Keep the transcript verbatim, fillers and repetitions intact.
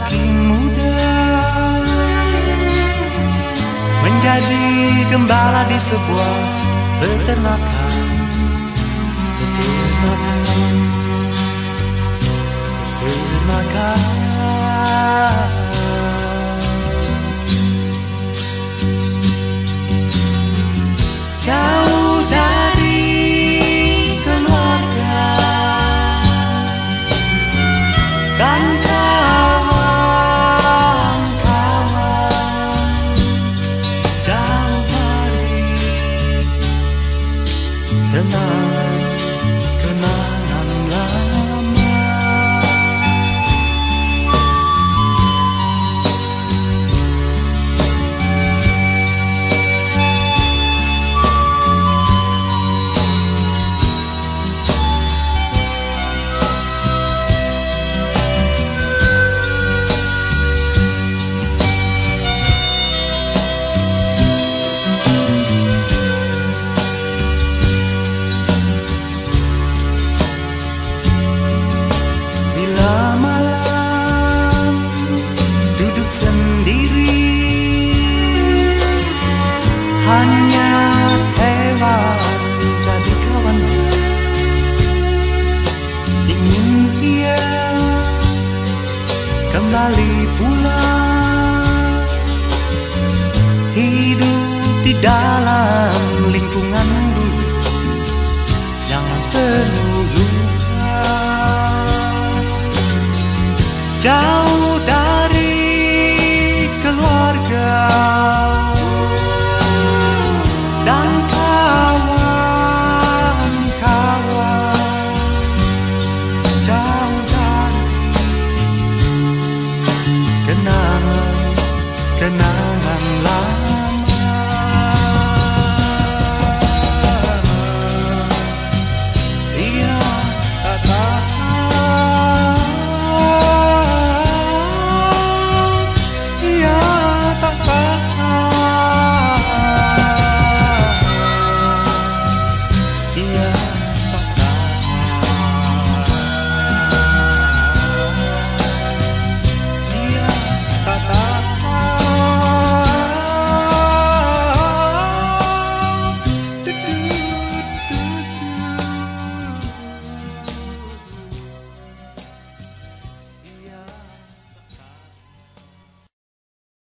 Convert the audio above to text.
masih muda, menjadi gembala di sebuah peternakan. Peternakan, peternakan. Jauh dari keluarga dan kawan-kawan, jauh dari kenangan kenangan lama. Hanya hewan jadi kawan, ingin dia kembali pulang, hidup di dalam lingkungan dulu yang penuh luka. Jauh